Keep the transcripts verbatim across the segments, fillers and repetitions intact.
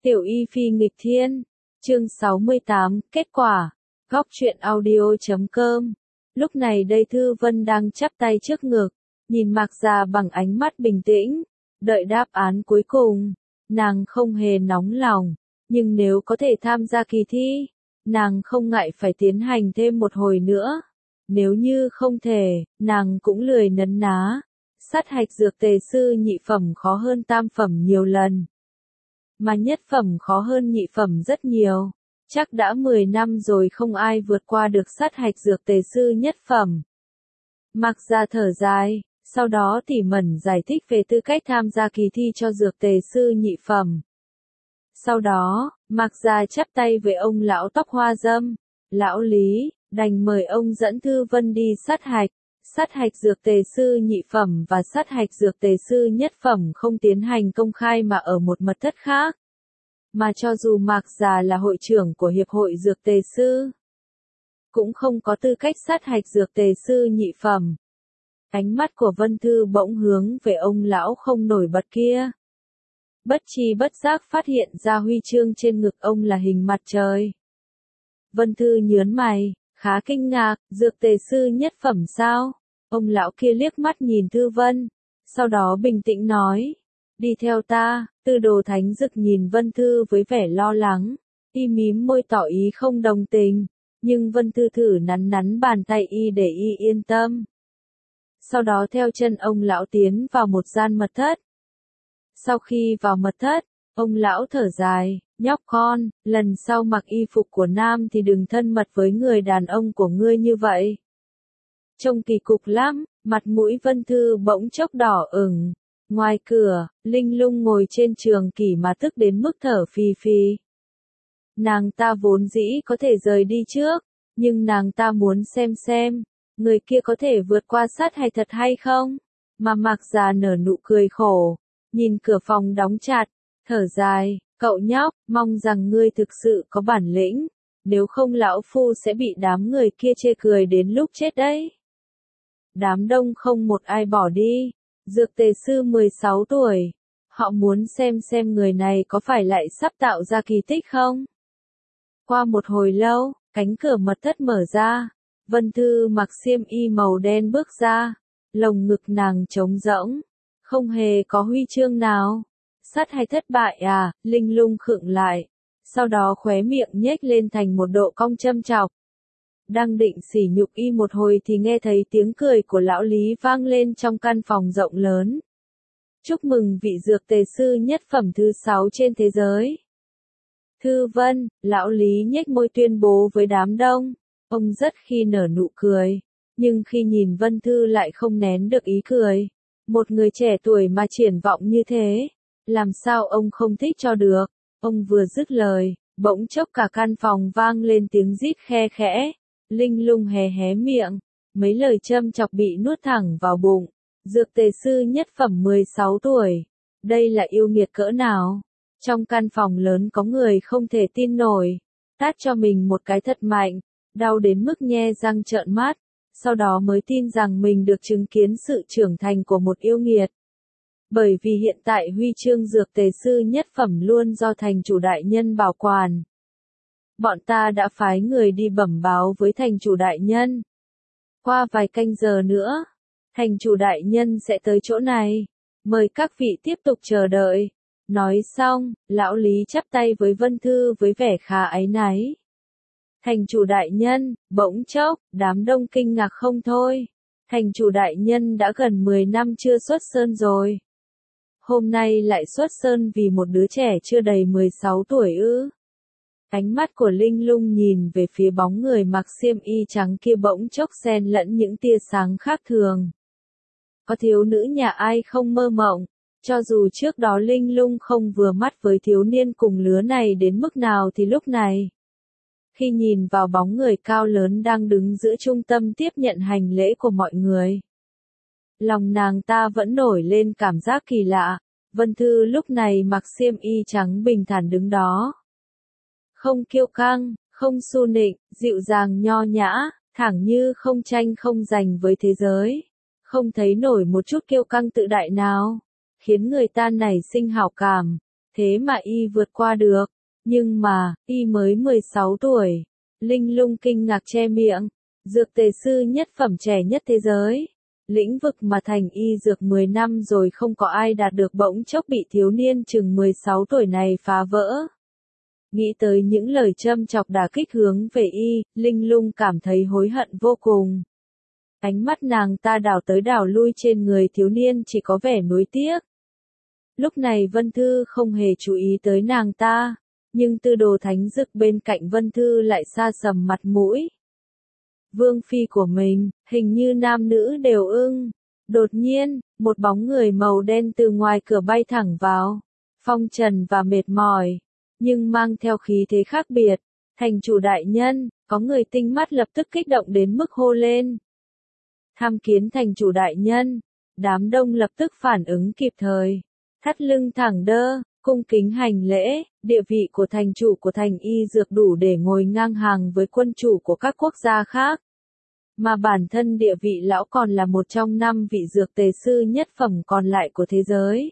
Tiểu Y Phi nghịch thiên, chương sáu mươi tám, kết quả, góc truyện audio chấm com. Lúc này đây Thư Vân đang chắp tay trước ngực, nhìn Mạc Già bằng ánh mắt bình tĩnh, đợi đáp án cuối cùng. Nàng không hề nóng lòng, nhưng nếu có thể tham gia kỳ thi, nàng không ngại phải tiến hành thêm một hồi nữa. Nếu như không thể, nàng cũng lười nấn ná. Sát hạch dược tề sư nhị phẩm khó hơn tam phẩm nhiều lần, mà nhất phẩm khó hơn nhị phẩm rất nhiều. Chắc đã mười năm rồi không ai vượt qua được sát hạch dược tề sư nhất phẩm. Mạc Gia thở dài, sau đó tỉ mẩn giải thích về tư cách tham gia kỳ thi cho dược tề sư nhị phẩm. Sau đó, Mạc Gia chắp tay với ông lão tóc hoa râm, lão Lý, đành mời ông dẫn Thư Vân đi sát hạch. Sát hạch dược tề sư nhị phẩm và sát hạch dược tề sư nhất phẩm không tiến hành công khai mà ở một mật thất khác. Mà cho dù Mạc Già là hội trưởng của Hiệp hội Dược tề sư, cũng không có tư cách sát hạch dược tề sư nhị phẩm. Ánh mắt của Vân Thư bỗng hướng về ông lão không nổi bật kia. Bất tri bất giác phát hiện ra huy chương trên ngực ông là hình mặt trời. Vân Thư nhớn mày, khá kinh ngạc, dược tề sư nhất phẩm sao? Ông lão kia liếc mắt nhìn Thư Vân, sau đó bình tĩnh nói, đi theo ta. Tư Đồ Thánh Dực nhìn Vân Thư với vẻ lo lắng, y mím môi tỏ ý không đồng tình, nhưng Vân Thư thử nắn nắn bàn tay y để y yên tâm. Sau đó theo chân ông lão tiến vào một gian mật thất. Sau khi vào mật thất, ông lão thở dài, nhóc con, lần sau mặc y phục của nam thì đừng thân mật với người đàn ông của ngươi như vậy. Trông kỳ cục lắm, mặt mũi Vân Thư bỗng chốc đỏ ửng. Ngoài cửa, Linh Lung ngồi trên trường kỷ mà tức đến mức thở phì phì. Nàng ta vốn dĩ có thể rời đi trước, nhưng nàng ta muốn xem xem, người kia có thể vượt qua sát hạch thật hay không. Mà Mạc Già nở nụ cười khổ, nhìn cửa phòng đóng chặt, thở dài, cậu nhóc, mong rằng ngươi thực sự có bản lĩnh, nếu không lão phu sẽ bị đám người kia chê cười đến lúc chết đấy. Đám đông không một ai bỏ đi. Dược tề sư mười sáu tuổi, họ muốn xem xem người này có phải lại sắp tạo ra kỳ tích không? Qua một hồi lâu, cánh cửa mật thất mở ra, Vân Thư mặc xiêm y màu đen bước ra, lồng ngực nàng trống rỗng, không hề có huy chương nào. Sát hay thất bại à? Linh Lung khựng lại, sau đó khóe miệng nhếch lên thành một độ cong châm chọc. Đang định sỉ nhục y một hồi thì nghe thấy tiếng cười của lão Lý vang lên trong căn phòng rộng lớn. Chúc mừng vị dược tề sư nhất phẩm thứ sáu trên thế giới. Thư Vân, lão Lý nhếch môi tuyên bố với đám đông. Ông rất khi nở nụ cười, nhưng khi nhìn Vân Thư lại không nén được ý cười. Một người trẻ tuổi mà triển vọng như thế, làm sao ông không thích cho được. Ông vừa dứt lời, bỗng chốc cả căn phòng vang lên tiếng rít khe khẽ. Linh Lung hé hé miệng, mấy lời châm chọc bị nuốt thẳng vào bụng. Dược tề sư nhất phẩm mười sáu tuổi, đây là yêu nghiệt cỡ nào? Trong căn phòng lớn có người không thể tin nổi, tát cho mình một cái thật mạnh, đau đến mức nhe răng trợn mắt, sau đó mới tin rằng mình được chứng kiến sự trưởng thành của một yêu nghiệt. Bởi vì hiện tại huy chương dược tề sư nhất phẩm luôn do thành chủ đại nhân bảo quản. Bọn ta đã phái người đi bẩm báo với thành chủ đại nhân. Qua vài canh giờ nữa, thành chủ đại nhân sẽ tới chỗ này. Mời các vị tiếp tục chờ đợi. Nói xong, lão Lý chắp tay với Vân Thư với vẻ khá áy náy. Thành chủ đại nhân, bỗng chốc, đám đông kinh ngạc không thôi. Thành chủ đại nhân đã gần mười năm chưa xuất sơn rồi. Hôm nay lại xuất sơn vì một đứa trẻ chưa đầy mười sáu tuổi ư? Ánh mắt của Linh Lung nhìn về phía bóng người mặc xiêm y trắng kia bỗng chốc xen lẫn những tia sáng khác thường. Có thiếu nữ nhà ai không mơ mộng, cho dù trước đó Linh Lung không vừa mắt với thiếu niên cùng lứa này đến mức nào thì lúc này, khi nhìn vào bóng người cao lớn đang đứng giữa trung tâm tiếp nhận hành lễ của mọi người, lòng nàng ta vẫn nổi lên cảm giác kỳ lạ. Vân Thư lúc này mặc xiêm y trắng bình thản đứng đó. Không kiêu căng, không su nịnh, dịu dàng nho nhã, thẳng như không tranh không giành với thế giới. Không thấy nổi một chút kiêu căng tự đại nào, khiến người ta nảy sinh hảo cảm. thế mà y vượt qua được. Nhưng mà, y mới mười sáu tuổi. Linh Lung kinh ngạc che miệng. Dược tề sư nhất phẩm trẻ nhất thế giới. Lĩnh vực mà thành y dược mười năm rồi không có ai đạt được, bỗng chốc bị thiếu niên chừng mười sáu tuổi này phá vỡ. Nghĩ tới những lời châm chọc đả kích hướng về y, Linh Lung cảm thấy hối hận vô cùng. Ánh mắt nàng ta đảo tới đảo lui trên người thiếu niên chỉ có vẻ nuối tiếc. Lúc này Vân Thư không hề chú ý tới nàng ta, nhưng Tư Đồ Thánh Dực bên cạnh Vân Thư lại xa sầm mặt mũi. Vương phi của mình, hình như nam nữ đều ưng. Đột nhiên, một bóng người màu đen từ ngoài cửa bay thẳng vào. Phong trần và mệt mỏi, nhưng mang theo khí thế khác biệt. Thành chủ đại nhân, có người tinh mắt lập tức kích động đến mức hô lên. Tham kiến thành chủ đại nhân, đám đông lập tức phản ứng kịp thời. Thắt lưng thẳng đơ, cung kính hành lễ, địa vị của thành chủ của thành y dược đủ để ngồi ngang hàng với quân chủ của các quốc gia khác. Mà bản thân địa vị lão còn là một trong năm vị dược tề sư nhất phẩm còn lại của thế giới.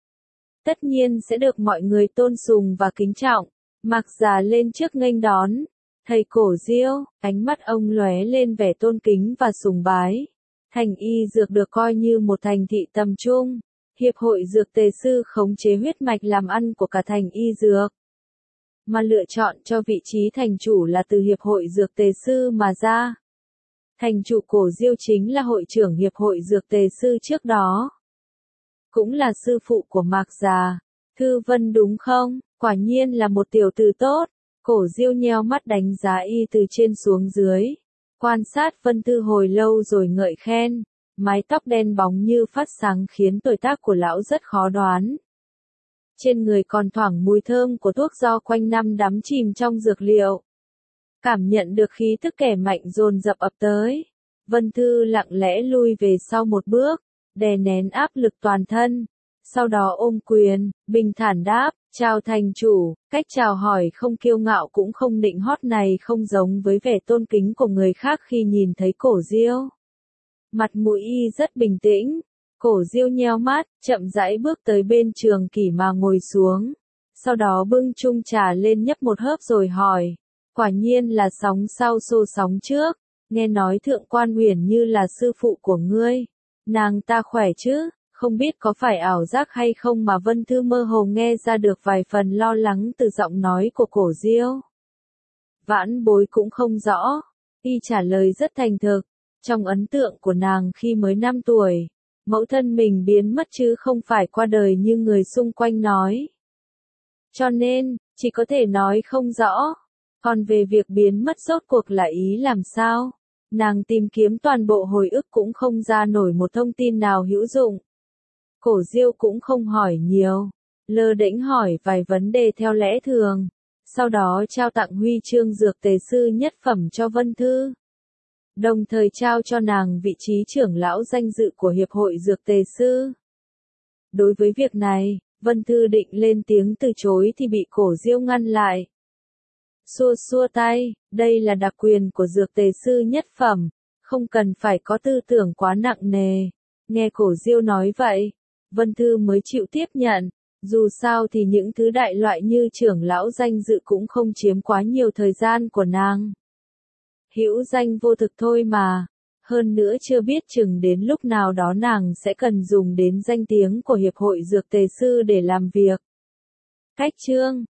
Tất nhiên sẽ được mọi người tôn sùng và kính trọng. Mạc Già lên trước nghênh đón. Thầy Cổ Diêu, ánh mắt ông lóe lên vẻ tôn kính và sùng bái. Thành y dược được coi như một thành thị tầm trung. Hiệp hội dược tề sư khống chế huyết mạch làm ăn của cả thành y dược. Mà lựa chọn cho vị trí thành chủ là từ hiệp hội dược tề sư mà ra. Thành chủ Cổ Diêu chính là hội trưởng hiệp hội dược tề sư trước đó. Cũng là sư phụ của Mạc Già. Thư Vân đúng không? Quả nhiên là một tiểu tử tốt. Cổ Diêu nheo mắt đánh giá y từ trên xuống dưới. Quan sát Vân Thư hồi lâu rồi ngợi khen. Mái tóc đen bóng như phát sáng khiến tuổi tác của lão rất khó đoán. Trên người còn thoảng mùi thơm của thuốc do quanh năm đắm chìm trong dược liệu. Cảm nhận được khí tức kẻ mạnh dồn dập ập tới. Vân Thư lặng lẽ lui về sau một bước, đè nén áp lực toàn thân. Sau đó ôm quyền, bình thản đáp, chào thành chủ, cách chào hỏi không kiêu ngạo cũng không nịnh hót này không giống với vẻ tôn kính của người khác khi nhìn thấy Cổ Diêu. Mặt mũi y rất bình tĩnh, Cổ Diêu nheo mắt, chậm rãi bước tới bên Trường Kỷ mà ngồi xuống. Sau đó bưng chung trà lên nhấp một hớp rồi hỏi, quả nhiên là sóng sau xô sóng trước, nghe nói Thượng Quan Uyển Như là sư phụ của ngươi. Nàng ta khỏe chứ, không biết có phải ảo giác hay không mà Vân Thư mơ hồ nghe ra được vài phần lo lắng từ giọng nói của Cổ Diêu. Vãn bối cũng không rõ, y trả lời rất thành thực. Trong ấn tượng của nàng khi mới năm tuổi, mẫu thân mình biến mất chứ không phải qua đời như người xung quanh nói. Cho nên, chỉ có thể nói không rõ. Còn về việc biến mất rốt cuộc là ý làm sao? Nàng tìm kiếm toàn bộ hồi ức cũng không ra nổi một thông tin nào hữu dụng. Cổ Diêu cũng không hỏi nhiều, lơ đễnh hỏi vài vấn đề theo lẽ thường. Sau đó trao tặng huy chương dược tề sư nhất phẩm cho Vân Thư. Đồng thời trao cho nàng vị trí trưởng lão danh dự của Hiệp hội Dược Tề Sư. Đối với việc này, Vân Thư định lên tiếng từ chối thì bị Cổ Diêu ngăn lại. Xua xua tay, đây là đặc quyền của Dược Tề Sư nhất phẩm, không cần phải có tư tưởng quá nặng nề. Nghe Cổ Diêu nói vậy, Vân Thư mới chịu tiếp nhận. Dù sao thì những thứ đại loại như trưởng lão danh dự cũng không chiếm quá nhiều thời gian của nàng. Hữu danh vô thực thôi mà. Hơn nữa chưa biết chừng đến lúc nào đó nàng sẽ cần dùng đến danh tiếng của Hiệp hội Dược Tề Sư để làm việc. Cách chương